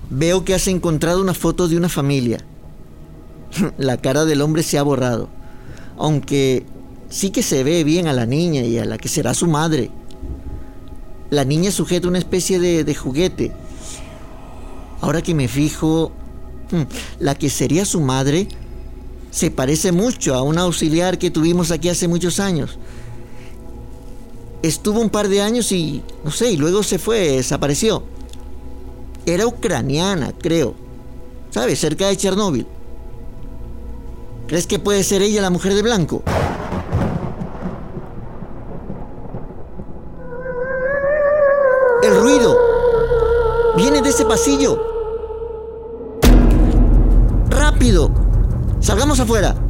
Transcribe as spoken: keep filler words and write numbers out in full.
Veo que has encontrado una foto de una familia. La cara del hombre se ha borrado, aunque sí que se ve bien a la niña y a la que será su madre. La niña sujeta una especie de, de juguete. Ahora que me fijo, la que sería su madre se parece mucho a una auxiliar que tuvimos aquí hace muchos años. Estuvo un par de años y, no sé, y luego se fue, desapareció. Era ucraniana, creo. ¿Sabes? Cerca de Chernóbil. ¿Crees que puede ser ella la mujer de blanco? El ruido viene de ese pasillo. ¡Rápido! ¡Salgamos afuera!